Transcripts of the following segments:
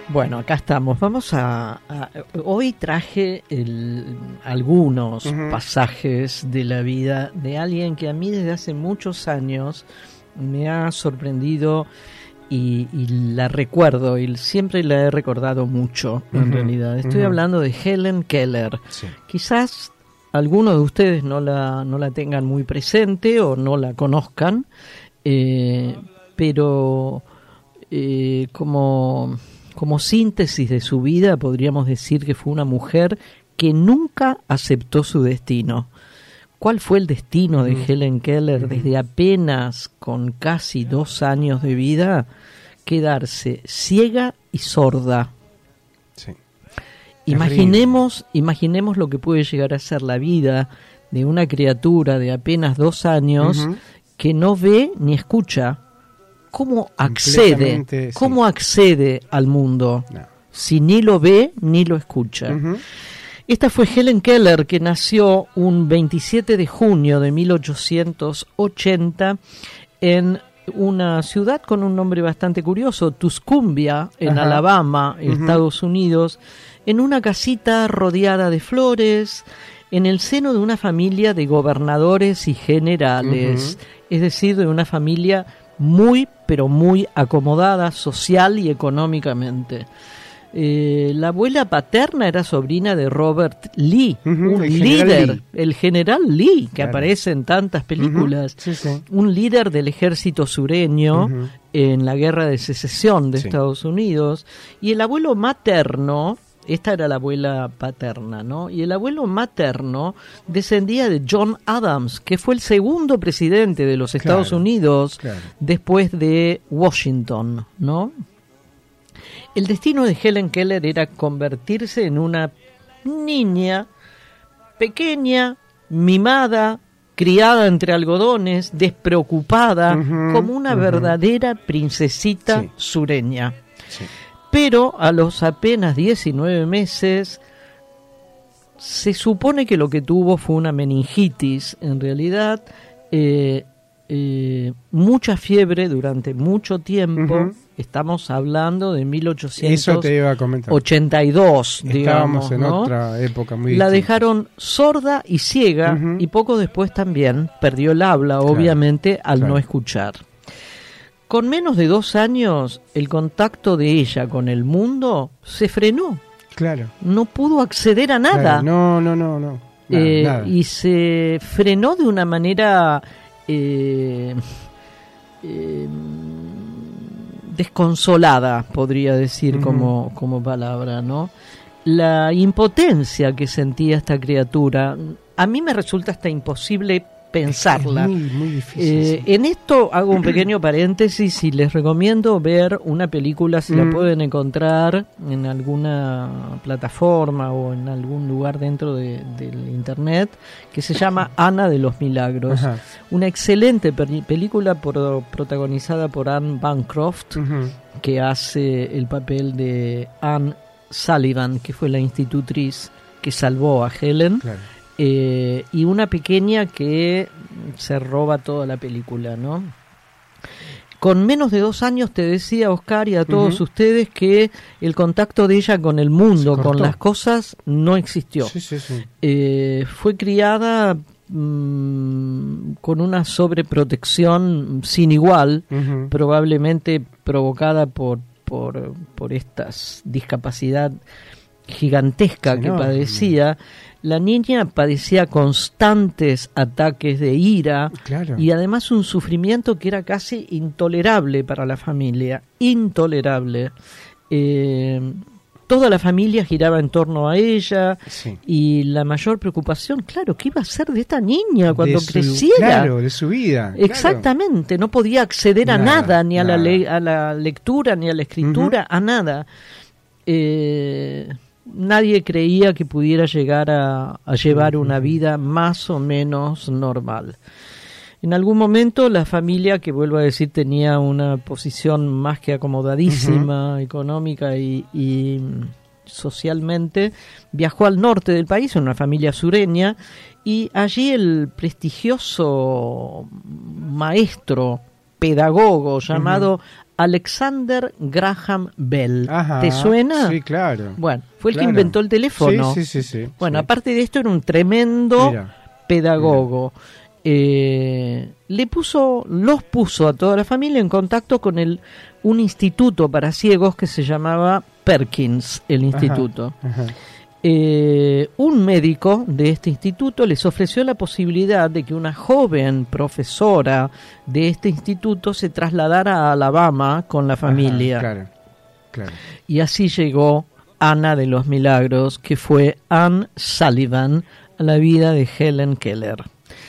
Bueno, acá estamos. Hoy traje algunos pasajes de la vida de alguien que a mí desde hace muchos años me ha sorprendido y la recuerdo, y siempre la he recordado mucho, en realidad. Estoy hablando de Helen Keller. Sí. Quizás algunos de ustedes no la tengan muy presente o no la conozcan, pero como síntesis de su vida podríamos decir que fue una mujer que nunca aceptó su destino. ¿Cuál fue el destino de Helen Keller desde apenas con casi 2 años de vida? Quedarse ciega y sorda. Sí. Imaginemos lo que puede llegar a ser la vida de una criatura de apenas 2 años que no ve ni escucha. ¿Cómo accede? ¿Cómo accede al mundo? No. Si ni lo ve ni lo escucha. Esta fue Helen Keller, que nació un 27 de junio de 1880 en una ciudad con un nombre bastante curioso, Tuscumbia, en Alabama, Estados Unidos, en una casita rodeada de flores, en el seno de una familia de gobernadores y generales, es decir, de una familia muy, pero muy acomodada social y económicamente. La abuela paterna era sobrina de Robert Lee, un líder, el general Lee, que aparece en tantas películas, un líder del ejército sureño en la guerra de secesión de Estados Unidos. Y el abuelo materno, esta era la abuela paterna, ¿no? Y el abuelo materno descendía de John Adams, que fue el segundo presidente de los Estados Unidos después de Washington, ¿no? El destino de Helen Keller era convertirse en una niña pequeña, mimada, criada entre algodones, despreocupada, como una verdadera princesita sureña. Sí. Pero a los apenas 19 meses se supone que lo que tuvo fue una meningitis. En realidad, mucha fiebre durante mucho tiempo. Estamos hablando de 1882, digamos. Estábamos en otra época muy La distinta. dejaron sorda y ciega y poco después también perdió el habla, obviamente, al no escuchar. Con menos de 2 años, el contacto de ella con el mundo se frenó. Claro. No pudo acceder a nada. Claro. No. Nada. Y se frenó de una manera desconsolada, podría decir como palabra, ¿no? La impotencia que sentía esta criatura, a mí me resulta hasta imposible pensarla. Es muy difícil. En esto hago un pequeño paréntesis y les recomiendo ver una película, si la pueden encontrar en alguna plataforma o en algún lugar dentro del internet, que se llama Ana de los Milagros. Una excelente película protagonizada por Anne Bancroft, que hace el papel de Anne Sullivan, que fue la institutriz que salvó a Helen. Claro. Y una pequeña que se roba toda la película, ¿no? Con menos de 2 años, te decía, Oscar, y a todos ustedes, que el contacto de ella con el mundo, con las cosas, no existió. Fue criada con una sobreprotección sin igual, probablemente provocada por esta discapacidad gigantesca que padecía. La niña padecía constantes ataques de ira y además un sufrimiento que era casi intolerable para la familia, intolerable. Toda la familia giraba en torno a ella y la mayor preocupación, claro, ¿qué iba a hacer de esta niña cuando creciera? Claro, de su vida. Exactamente, no podía acceder a nada, ni a la lectura, ni a la escritura, a nada. Nadie creía que pudiera llegar a llevar una vida más o menos normal. En algún momento la familia, que vuelvo a decir tenía una posición más que acomodadísima, económica y socialmente, viajó al norte del país, una familia sureña, y allí el prestigioso maestro, pedagogo llamado Alexander Graham Bell. Ajá, ¿Te suena? Sí, claro. Bueno, fue el Claro. que inventó el teléfono. Sí. Bueno, Sí. aparte de esto era un tremendo pedagogo. Los puso a toda la familia en contacto con un instituto para ciegos que se llamaba Perkins, el instituto. Ajá. Un médico de este instituto les ofreció la posibilidad de que una joven profesora de este instituto se trasladara a Alabama con la familia. Claro. Y así llegó Ana de los Milagros, que fue Anne Sullivan, a la vida de Helen Keller.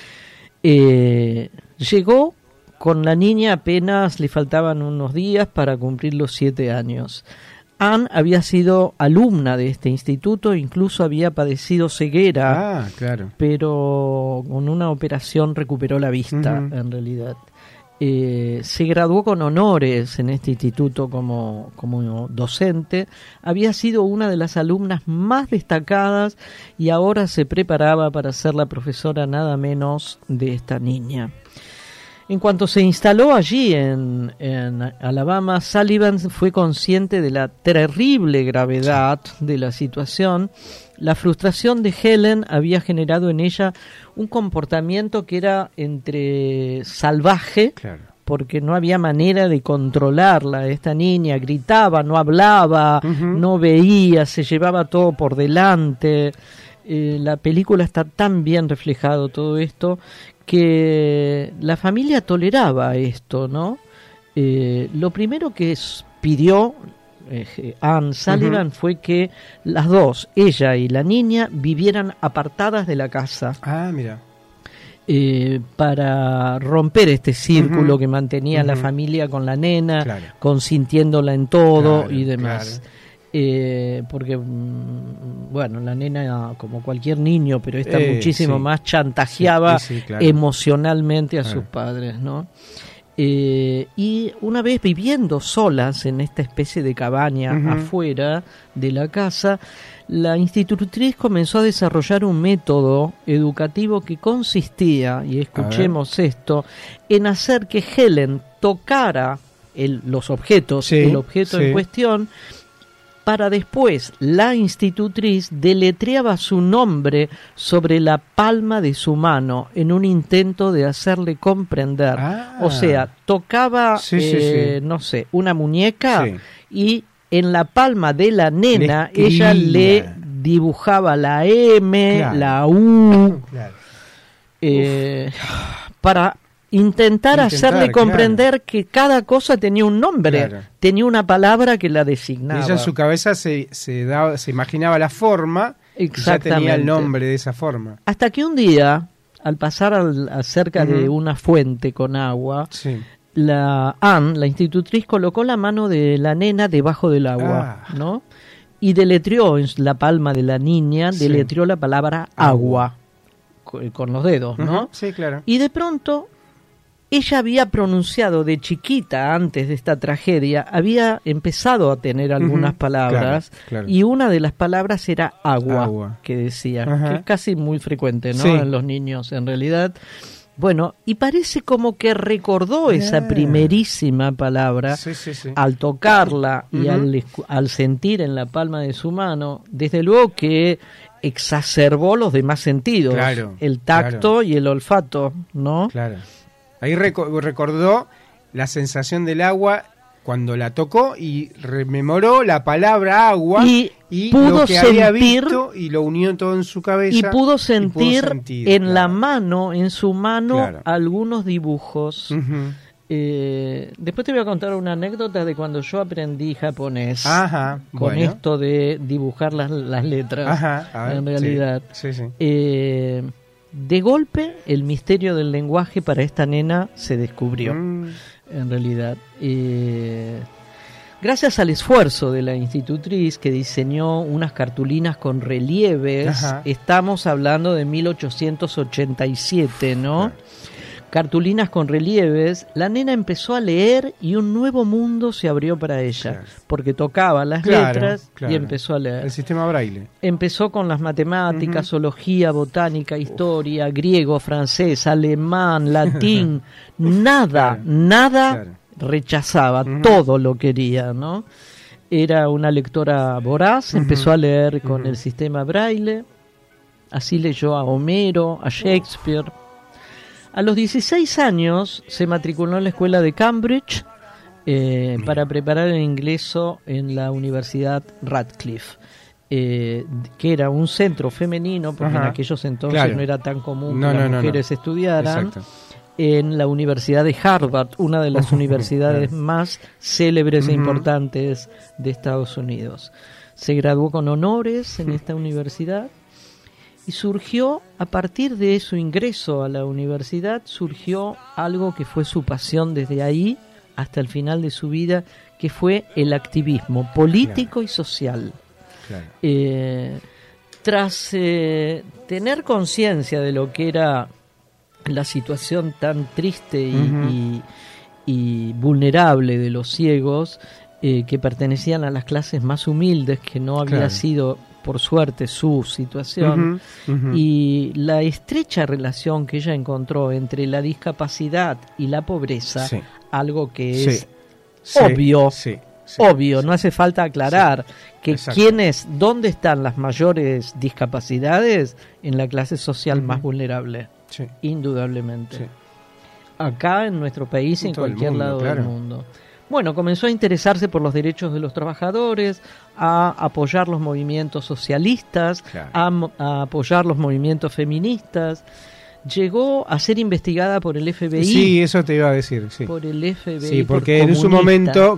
Llegó con la niña, apenas le faltaban unos días para cumplir los 7 años. Anne había sido alumna de este instituto, incluso había padecido ceguera, pero con una operación recuperó la vista, en realidad. Se graduó con honores en este instituto como docente, había sido una de las alumnas más destacadas y ahora se preparaba para ser la profesora nada menos de esta niña. En cuanto se instaló allí en Alabama, Sullivan fue consciente de la terrible gravedad de la situación. La frustración de Helen había generado en ella un comportamiento que era entre salvaje, porque no había manera de controlarla. Esta niña gritaba, no hablaba, no veía, se llevaba todo por delante. La película está tan bien reflejado todo esto que la familia toleraba esto, ¿no? Lo primero que pidió Anne Sullivan fue que las dos, ella y la niña, vivieran apartadas de la casa. Mira. Para romper este círculo que mantenía la familia con la nena, consintiéndola en todo y demás. Porque bueno, la nena, como cualquier niño, pero esta muchísimo más, chantajeaba emocionalmente a sus padres, ¿no? Y una vez viviendo solas en esta especie de cabaña afuera de la casa, la institutriz comenzó a desarrollar un método educativo que consistía, y escuchemos esto, en hacer que Helen tocara los objetos, el objeto en cuestión, para después la institutriz deletreaba su nombre sobre la palma de su mano en un intento de hacerle comprender. O sea, tocaba, no sé, una muñeca y en la palma de la nena ella le dibujaba la M, la U, para intentar hacerle comprender que cada cosa tenía un nombre, tenía una palabra que la designaba. Ella en su cabeza se imaginaba la forma y ya tenía el nombre de esa forma. Hasta que un día, al pasar cerca de una fuente con agua, Anne, la institutriz, colocó la mano de la nena debajo del agua, ¿no? Y deletreó en la palma de la niña, deletreó la palabra agua con los dedos, ¿no? Sí, claro. Y de pronto ella había pronunciado de chiquita, antes de esta tragedia, había empezado a tener algunas palabras, y una de las palabras era agua. Que decía, que es casi muy frecuente, ¿no? En los niños, en realidad. Bueno, y parece como que recordó esa primerísima palabra al tocarla y al sentir en la palma de su mano. Desde luego que exacerbó los demás sentidos, el tacto y el olfato, ¿no? Claro. Ahí recordó la sensación del agua cuando la tocó y rememoró la palabra agua y pudo lo que había visto y lo unió todo en su cabeza. Y pudo sentir en la mano, en su mano, algunos dibujos. Después te voy a contar una anécdota de cuando yo aprendí japonés con esto de dibujar las letras, en realidad. De golpe, el misterio del lenguaje para esta nena se descubrió, en realidad. Gracias al esfuerzo de la institutriz, que diseñó unas cartulinas con relieves, estamos hablando de 1887, ¿no? Cartulinas con relieves, la nena empezó a leer y un nuevo mundo se abrió para ella, porque tocaba las letras y empezó a leer. El sistema braille. Empezó con las matemáticas, zoología, botánica, historia, griego, francés, alemán, latín, nada rechazaba, todo lo quería, ¿no? Era una lectora voraz, empezó a leer con el sistema Braille, así leyó a Homero, a Shakespeare. A los 16 años se matriculó en la escuela de Cambridge para preparar el ingreso en la Universidad Radcliffe, que era un centro femenino, porque en aquellos entonces no era tan común que las mujeres estudiaran. Exacto. En la Universidad de Harvard, una de las universidades más célebres e importantes de Estados Unidos. Se graduó con honores en esta universidad y surgió, a partir de su ingreso a la universidad, surgió algo que fue su pasión desde ahí hasta el final de su vida, que fue el activismo político y social. Tras tener conciencia de lo que era la situación tan triste y vulnerable de los ciegos, que pertenecían a las clases más humildes, que no había sido, por suerte, su situación, y la estrecha relación que ella encontró entre la discapacidad y la pobreza, algo que es obvio, no hace falta aclarar que ¿dónde están las mayores discapacidades? En la clase social más vulnerable. Sí. Indudablemente. Sí. Acá en nuestro país y en cualquier lado del mundo. Bueno, comenzó a interesarse por los derechos de los trabajadores, a apoyar los movimientos socialistas, a apoyar los movimientos feministas. Llegó a ser investigada por el FBI. Sí, eso te iba a decir. Sí. Por el FBI. Sí, porque en su momento,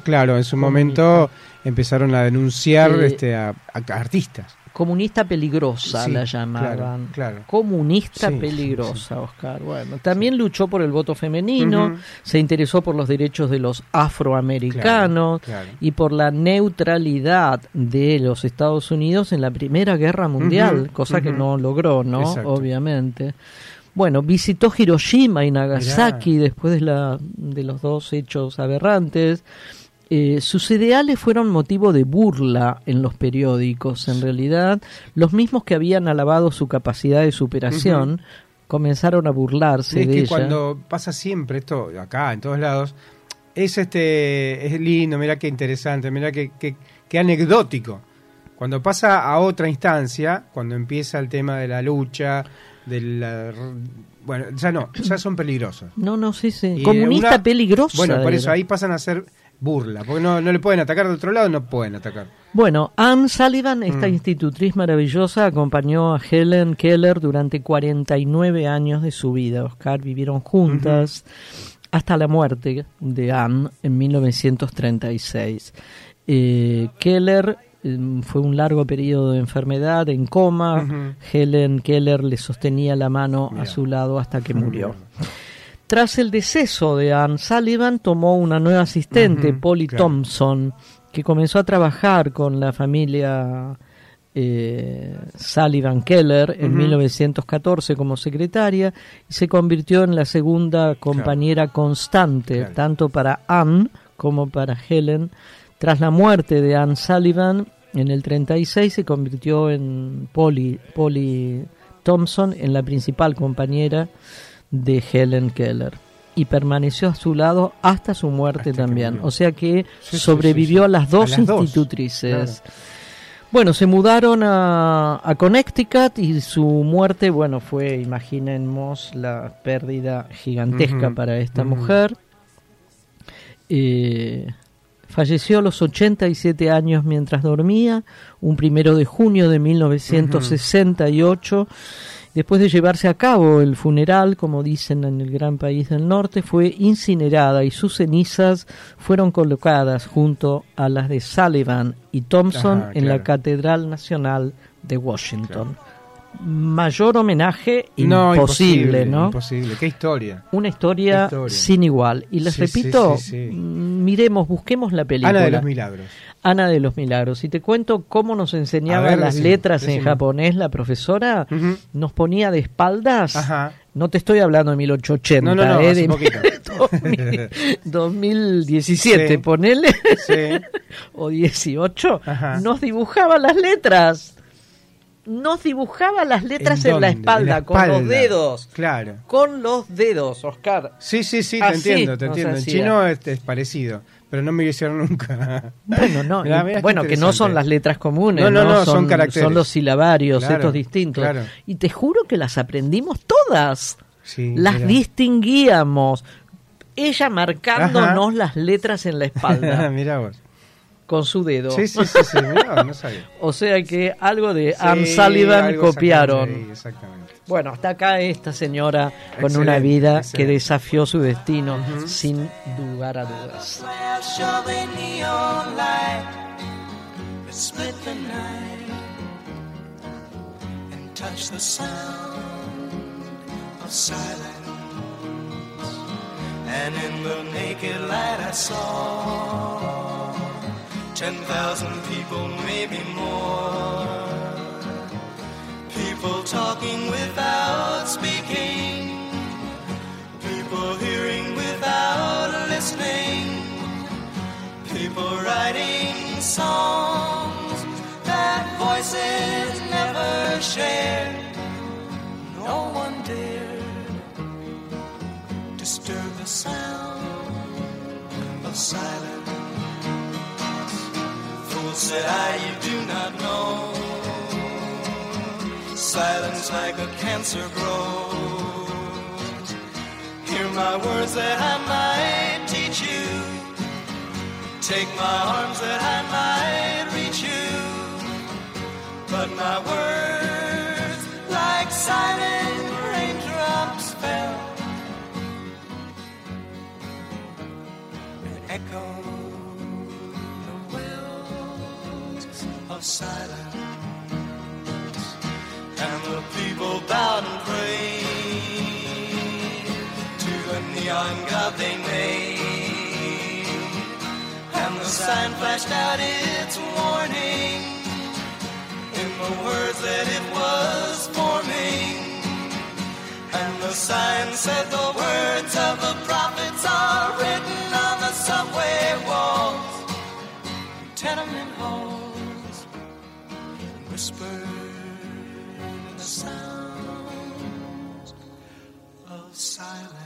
empezaron a denunciar a artistas. Comunista peligrosa la llamaban. Comunista peligrosa, Oscar. Bueno, también luchó por el voto femenino, se interesó por los derechos de los afroamericanos y por la neutralidad de los Estados Unidos en la Primera Guerra Mundial, cosa que no logró, ¿no? Obviamente. Bueno, visitó Hiroshima y Nagasaki después de los dos hechos aberrantes. Sus ideales fueron motivo de burla en los periódicos, en realidad. Los mismos que habían alabado su capacidad de superación comenzaron a burlarse de ella. Es que cuando pasa siempre esto, acá, en todos lados, es lindo, mirá qué interesante, mirá qué anecdótico. Cuando pasa a otra instancia, cuando empieza el tema de la lucha, bueno, ya son peligrosos. Sí. Comunista peligrosa. Bueno, por eso ahí pasan a ser burla, porque no le pueden atacar de otro lado, no pueden atacar. Bueno, Anne Sullivan, esta institutriz maravillosa, acompañó a Helen Keller durante 49 años de su vida. Oscar, vivieron juntas hasta la muerte de Anne en 1936. Keller fue un largo periodo de enfermedad, en coma. Helen Keller le sostenía la mano a su lado hasta que murió. Tras el deceso de Anne Sullivan, tomó una nueva asistente, Polly Thompson, que comenzó a trabajar con la familia Sullivan Keller en 1914 como secretaria y se convirtió en la segunda compañera constante, tanto para Anne como para Helen. Tras la muerte de Anne Sullivan, en el 36 se convirtió en Polly Thompson en la principal compañera de Helen Keller y permaneció a su lado hasta su muerte también. O sea que sobrevivió a las dos institutrices. Claro. Bueno, se mudaron a Connecticut y su muerte, fue, imaginemos, la pérdida gigantesca para esta mujer. Falleció a los 87 años mientras dormía, un 1 de junio de 1968. Después de llevarse a cabo el funeral, como dicen en el gran país del norte, fue incinerada y sus cenizas fueron colocadas junto a las de Sullivan y Thompson en la Catedral Nacional de Washington. Mayor homenaje imposible, ¿no? Imposible, qué historia. Una historia sin igual. Y les repito, miremos, busquemos la película. Ana de los Milagros. Y te cuento cómo nos enseñaba las letras en japonés la profesora. Nos ponía de espaldas. No te estoy hablando de 1880, de poquito. 2017, ponele. O 18. Nos dibujaba las letras. nos dibujaba las letras en la espalda, con los dedos. Claro. Con los dedos, Oscar. Sí, te entiendo. En chino es parecido, pero no me hicieron nunca. Bueno, no. Bueno, que no son las letras comunes, no, son caracteres. Son los silabarios, estos distintos. Claro. Y te juro que las aprendimos todas. Sí, las distinguíamos. Ella marcándonos las letras en la espalda. Mirá vos. Con su dedo. Sí, mirá, no sabía. O sea que algo de Anne Sullivan copiaron. Sí, exactamente. Bueno, hasta acá esta señora con una vida que desafió su destino, sin lugar a dudas. And in the naked light I saw 10,000 people, maybe more. People talking without speaking, people hearing without listening, people writing songs that voices never shared. No one dared disturb the sound of silence. Fool said I, you do not know. Silence like a cancer grows. Hear my words that I might teach you. Take my arms that I might reach you. But my words like silent raindrops fell. Echo the wells of silence, and the people bowed and prayed to the neon god they made, and the sign flashed out its warning in the words that it was forming, and the sign said the words of the prophets are written on the subway walls, tenement halls, whispered in the sounds of silence.